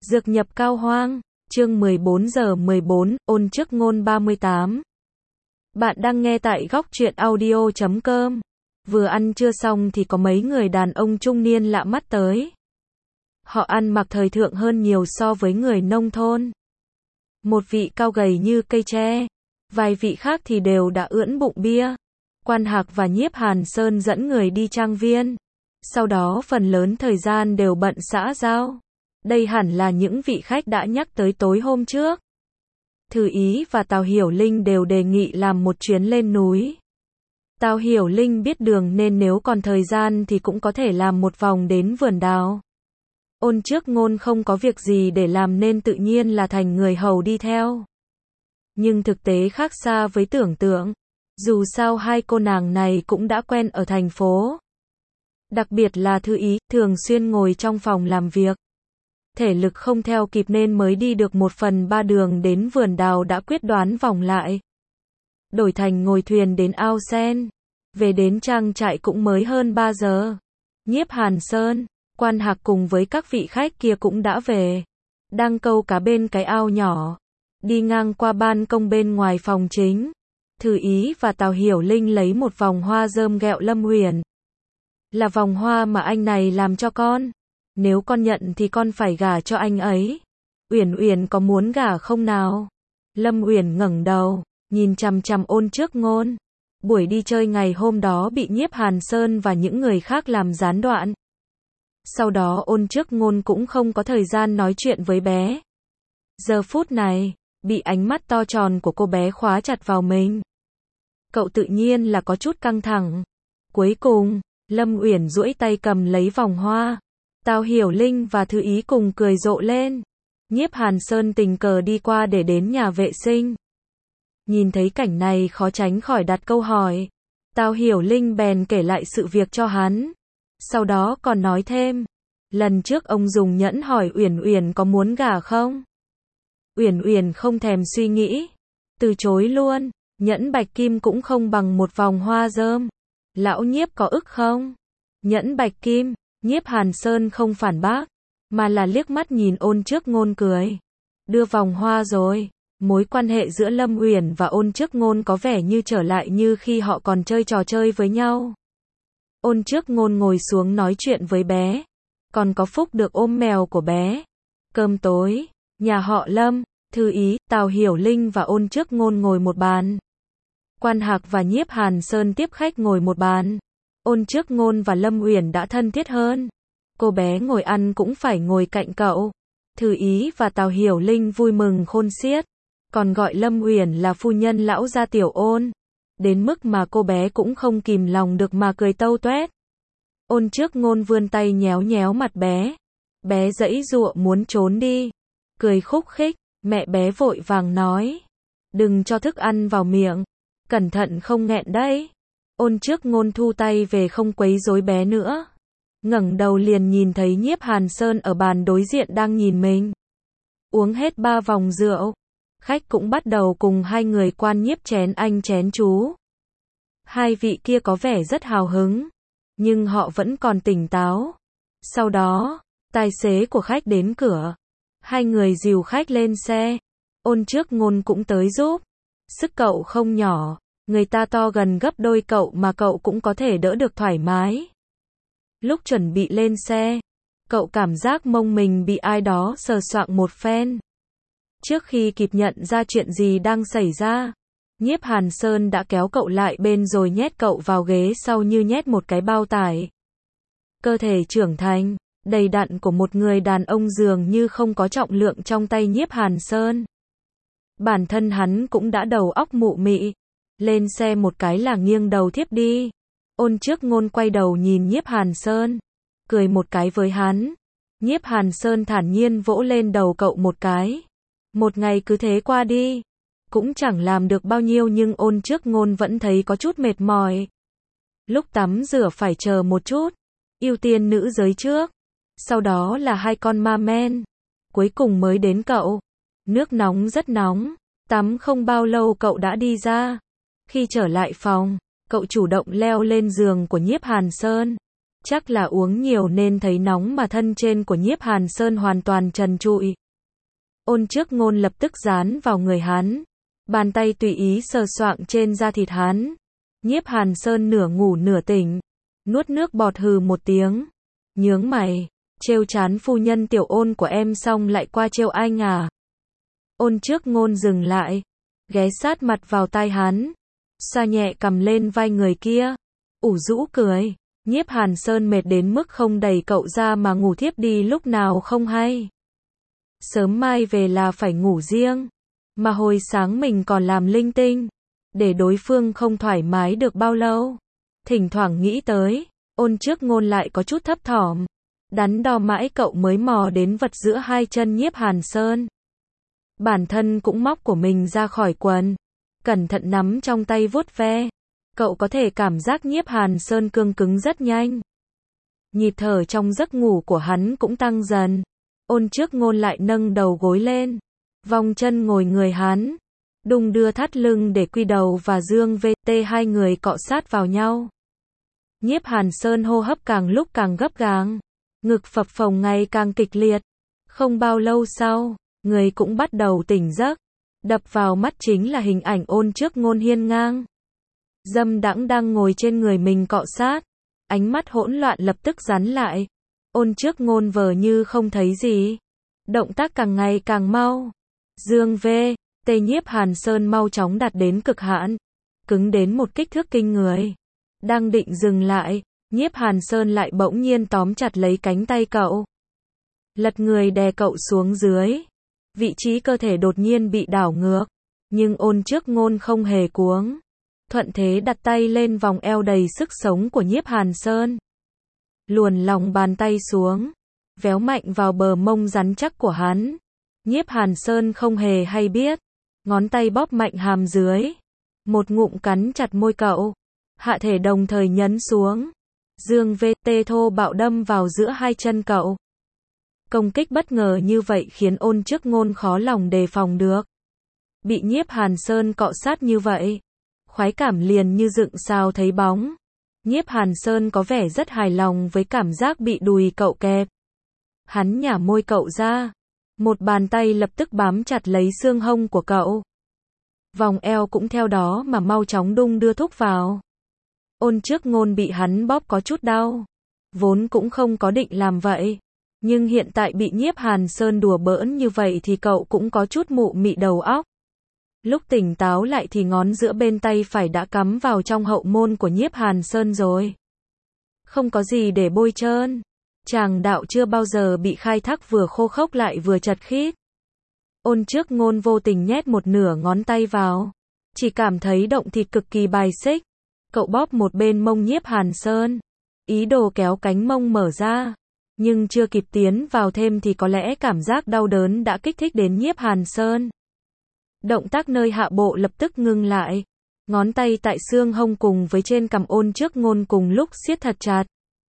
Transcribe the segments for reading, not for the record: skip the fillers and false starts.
Dược nhập Cao Hoang, chương 14:14, ôn trước ngôn 38. Bạn đang nghe tại góc truyện audio.com. Vừa ăn trưa xong thì có mấy người đàn ông trung niên lạ mắt tới. Họ ăn mặc thời thượng hơn nhiều so với người nông thôn. Một vị cao gầy như cây tre, vài vị khác thì đều đã ưỡn bụng bia. Quan Hạc và Nhiếp Hàn Sơn dẫn người đi trang viên. Sau đó phần lớn thời gian đều bận xã giao. Đây hẳn là những vị khách đã nhắc tới tối hôm trước. Thư Ý và Tào Hiểu Linh đều đề nghị làm một chuyến lên núi. Tào Hiểu Linh biết đường nên nếu còn thời gian thì cũng có thể làm một vòng đến vườn đào. Ôn trước ngôn không có việc gì để làm nên tự nhiên là thành người hầu đi theo. Nhưng thực tế khác xa với tưởng tượng. Dù sao hai cô nàng này cũng đã quen ở thành phố. Đặc biệt là Thư Ý, thường xuyên ngồi trong phòng làm việc. Thể lực không theo kịp nên mới đi được 1/3 đường đến vườn đào đã quyết đoán vòng lại. Đổi thành ngồi thuyền đến ao sen. Về đến trang trại cũng mới hơn 3 giờ. Nhiếp Hàn Sơn, Quan Hạc cùng với các vị khách kia cũng đã về. Đang câu cá bên cái ao nhỏ. Đi ngang qua ban công bên ngoài phòng chính. Thư Ý và Tào Hiểu Linh lấy một vòng hoa rơm ghẹo Lâm Uyển. Là vòng hoa mà anh này làm cho con. Nếu con nhận thì con phải gả cho anh ấy. Uyển Uyển có muốn gả không nào? Lâm Uyển ngẩng đầu, nhìn chằm chằm ôn trước ngôn. Buổi đi chơi ngày hôm đó bị Nhiếp Hàn Sơn và những người khác làm gián đoạn. Sau đó ôn trước ngôn cũng không có thời gian nói chuyện với bé. Giờ phút này, bị ánh mắt to tròn của cô bé khóa chặt vào mình. Cậu tự nhiên là có chút căng thẳng. Cuối cùng, Lâm Uyển duỗi tay cầm lấy vòng hoa. Tào Hiểu Linh và Thư Ý cùng cười rộ lên. Nhiếp Hàn Sơn tình cờ đi qua để đến nhà vệ sinh. Nhìn thấy cảnh này khó tránh khỏi đặt câu hỏi. Tào Hiểu Linh bèn kể lại sự việc cho hắn. Sau đó còn nói thêm. Lần trước ông dùng nhẫn hỏi Uyển Uyển có muốn gả không? Uyển Uyển không thèm suy nghĩ. Từ chối luôn. Nhẫn bạch kim cũng không bằng một vòng hoa rơm. Lão Nhiếp có ức không? Nhẫn bạch kim. Nhiếp Hàn Sơn không phản bác, mà là liếc mắt nhìn ôn trước ngôn cười. Đưa vòng hoa rồi. Mối quan hệ giữa Lâm Uyển và ôn trước ngôn có vẻ như trở lại như khi họ còn chơi trò chơi với nhau. Ôn trước ngôn ngồi xuống nói chuyện với bé. Còn có phúc được ôm mèo của bé. Cơm tối, nhà họ Lâm, Thư Ý, Tào Hiểu Linh và ôn trước ngôn ngồi một bàn. Quan Hạc và Nhiếp Hàn Sơn tiếp khách ngồi một bàn. Ôn trước ngôn và Lâm Uyển đã thân thiết hơn. Cô bé ngồi ăn cũng phải ngồi cạnh cậu. Thư Ý và Tào Hiểu Linh vui mừng khôn xiết. Còn gọi Lâm Uyển là phu nhân lão gia tiểu ôn. Đến mức mà cô bé cũng không kìm lòng được mà cười tâu toét. Ôn trước ngôn vươn tay nhéo nhéo mặt bé. Bé giãy giụa muốn trốn đi. Cười khúc khích, mẹ bé vội vàng nói. Đừng cho thức ăn vào miệng. Cẩn thận không nghẹn đấy. Ôn trước ngôn thu tay về không quấy rối bé nữa. Ngẩng đầu liền nhìn thấy Nhiếp Hàn Sơn ở bàn đối diện đang nhìn mình. Uống hết 3 vòng rượu. Khách cũng bắt đầu cùng hai người quan nhiếp chén anh chén chú. Hai vị kia có vẻ rất hào hứng. Nhưng họ vẫn còn tỉnh táo. Sau đó, tài xế của khách đến cửa. Hai người dìu khách lên xe. Ôn trước ngôn cũng tới giúp. Sức cậu không nhỏ. Người ta to gần gấp đôi cậu mà cậu cũng có thể đỡ được thoải mái. Lúc chuẩn bị lên xe, cậu cảm giác mông mình bị ai đó sờ soạng một phen. Trước khi kịp nhận ra chuyện gì đang xảy ra, Nhiếp Hàn Sơn đã kéo cậu lại bên rồi nhét cậu vào ghế sau như nhét một cái bao tải. Cơ thể trưởng thành, đầy đặn của một người đàn ông dường như không có trọng lượng trong tay Nhiếp Hàn Sơn. Bản thân hắn cũng đã đầu óc mụ mị. Lên xe một cái là nghiêng đầu thiếp đi. Ôn trước ngôn quay đầu nhìn Nhiếp Hàn Sơn. Cười một cái với hắn. Nhiếp Hàn Sơn thản nhiên vỗ lên đầu cậu một cái. Một ngày cứ thế qua đi. Cũng chẳng làm được bao nhiêu nhưng ôn trước ngôn vẫn thấy có chút mệt mỏi. Lúc tắm rửa phải chờ một chút. Ưu tiên nữ giới trước. Sau đó là hai con ma men. Cuối cùng mới đến cậu. Nước nóng rất nóng. Tắm không bao lâu cậu đã đi ra. Khi trở lại phòng, cậu chủ động leo lên giường của Nhiếp Hàn Sơn. Chắc là uống nhiều nên thấy nóng mà thân trên của Nhiếp Hàn Sơn hoàn toàn trần trụi. Ôn Trước Ngôn lập tức dán vào người hắn. Bàn tay tùy ý sờ soạng trên da thịt hắn. Nhiếp Hàn Sơn nửa ngủ nửa tỉnh. Nuốt nước bọt hừ một tiếng. Nhướng mày. Trêu chán phu nhân Tiểu Ôn của em xong lại qua trêu anh à? Ôn Trước Ngôn dừng lại. Ghé sát mặt vào tai hắn. Xoa nhẹ cầm lên vai người kia. Ủ rũ cười. Nhiếp Hàn Sơn mệt đến mức không đẩy cậu ra mà ngủ thiếp đi lúc nào không hay. Sớm mai về là phải ngủ riêng. Mà hồi sáng mình còn làm linh tinh. Để đối phương không thoải mái được bao lâu. Thỉnh thoảng nghĩ tới. Ôn Trước Ngôn lại có chút thấp thỏm. Đắn đo mãi cậu mới mò đến vật giữa hai chân Nhiếp Hàn Sơn. Bản thân cũng móc của mình ra khỏi quần. Cẩn thận nắm trong tay vuốt ve. Cậu có thể cảm giác Nhiếp Hàn Sơn cương cứng rất nhanh. Nhịp thở trong giấc ngủ của hắn cũng tăng dần. Ôn Trước Ngôn lại nâng đầu gối lên. Vòng chân ngồi người hắn. Đung đưa thắt lưng để quy đầu và dương VT hai người cọ sát vào nhau. Nhiếp Hàn Sơn hô hấp càng lúc càng gấp gàng. Ngực phập phồng ngày càng kịch liệt. Không bao lâu sau, người cũng bắt đầu tỉnh giấc. Đập vào mắt chính là hình ảnh Ôn Trước Ngôn hiên ngang. Dâm đãng đang ngồi trên người mình cọ sát. Ánh mắt hỗn loạn lập tức dán lại. Ôn Trước Ngôn vờ như không thấy gì. Động tác càng ngày càng mau. Dương V. Tê Nhiếp Hàn Sơn mau chóng đạt đến cực hạn. Cứng đến một kích thước kinh người. Đang định dừng lại, Nhiếp Hàn Sơn lại bỗng nhiên tóm chặt lấy cánh tay cậu. Lật người đè cậu xuống dưới. Vị trí cơ thể đột nhiên bị đảo ngược. Nhưng Ôn Trước Ngôn không hề cuống. Thuận thế đặt tay lên vòng eo đầy sức sống của Nhiếp Hàn Sơn. Luồn lòng bàn tay xuống. Véo mạnh vào bờ mông rắn chắc của hắn. Nhiếp Hàn Sơn không hề hay biết. Ngón tay bóp mạnh hàm dưới. Một ngụm cắn chặt môi cậu. Hạ thể đồng thời nhấn xuống. Dương VT thô bạo đâm vào giữa hai chân cậu. Công kích bất ngờ như vậy khiến Ôn Trước Ngôn khó lòng đề phòng được. Bị Nhiếp Hàn Sơn cọ sát như vậy. Khoái cảm liền như dựng sao thấy bóng. Nhiếp Hàn Sơn có vẻ rất hài lòng với cảm giác bị đùi cậu kẹp. Hắn nhả môi cậu ra. Một bàn tay lập tức bám chặt lấy xương hông của cậu. Vòng eo cũng theo đó mà mau chóng đung đưa thúc vào. Ôn Trước Ngôn bị hắn bóp có chút đau. Vốn cũng không có định làm vậy. Nhưng hiện tại bị Nhiếp Hàn Sơn đùa bỡn như vậy thì cậu cũng có chút mụ mị đầu óc. Lúc tỉnh táo lại thì ngón giữa bên tay phải đã cắm vào trong hậu môn của Nhiếp Hàn Sơn rồi. Không có gì để bôi trơn. Tràng đạo chưa bao giờ bị khai thác vừa khô khốc lại vừa chật khít. Ôn Trước Ngôn vô tình nhét một nửa ngón tay vào. Chỉ cảm thấy động thịt cực kỳ bài xích. Cậu bóp một bên mông Nhiếp Hàn Sơn. Ý đồ kéo cánh mông mở ra. Nhưng chưa kịp tiến vào thêm thì có lẽ cảm giác đau đớn đã kích thích đến Nhiếp Hàn Sơn. Động tác nơi hạ bộ lập tức ngưng lại. Ngón tay tại xương hông cùng với trên cằm Ôn Trước Ngôn cùng lúc siết thật chặt.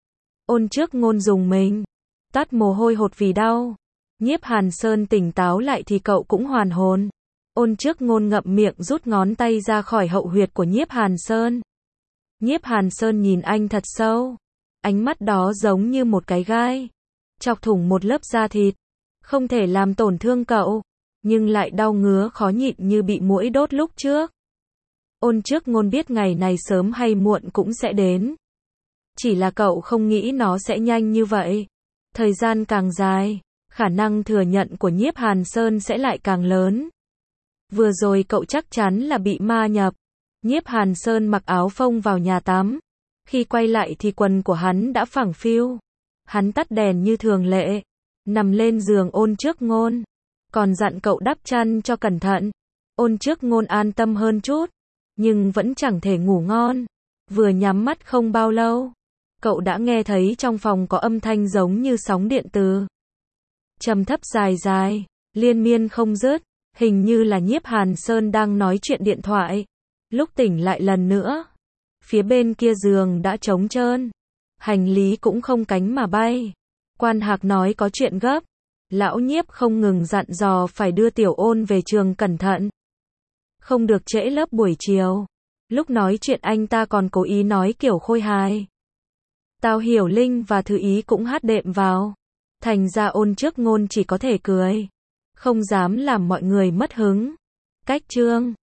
Ôn Trước Ngôn dùng mình. Toát mồ hôi hột vì đau. Nhiếp Hàn Sơn tỉnh táo lại thì cậu cũng hoàn hồn. Ôn Trước Ngôn ngậm miệng rút ngón tay ra khỏi hậu huyệt của Nhiếp Hàn Sơn. Nhiếp Hàn Sơn nhìn anh thật sâu. Ánh mắt đó giống như một cái gai. Chọc thủng một lớp da thịt. Không thể làm tổn thương cậu. Nhưng lại đau ngứa khó nhịn như bị muỗi đốt lúc trước. Ôn Trước Ngôn biết ngày này sớm hay muộn cũng sẽ đến. Chỉ là cậu không nghĩ nó sẽ nhanh như vậy. Thời gian càng dài, khả năng thừa nhận của Nhiếp Hàn Sơn sẽ lại càng lớn. Vừa rồi cậu chắc chắn là bị ma nhập. Nhiếp Hàn Sơn mặc áo phông vào nhà tắm. Khi quay lại thì quần của hắn đã phẳng phiu. Hắn tắt đèn như thường lệ. Nằm lên giường Ôn Trước Ngôn. Còn dặn cậu đắp chăn cho cẩn thận. Ôn Trước Ngôn an tâm hơn chút. Nhưng vẫn chẳng thể ngủ ngon. Vừa nhắm mắt không bao lâu. Cậu đã nghe thấy trong phòng có âm thanh giống như sóng điện từ. Trầm thấp dài dài. Liên miên không dứt. Hình như là Nhiếp Hàn Sơn đang nói chuyện điện thoại. Lúc tỉnh lại lần nữa. Phía bên kia giường đã trống trơn. Hành lý cũng không cánh mà bay. Quan Hạc nói có chuyện gấp. Lão Nhiếp không ngừng dặn dò phải đưa Tiểu Ôn về trường cẩn thận. Không được trễ lớp buổi chiều. Lúc nói chuyện anh ta còn cố ý nói kiểu khôi hài. Tào Hiểu Linh và Thư Ý cũng hát đệm vào. Thành ra Ôn Trước Ngôn chỉ có thể cười. Không dám làm mọi người mất hứng. Cách chương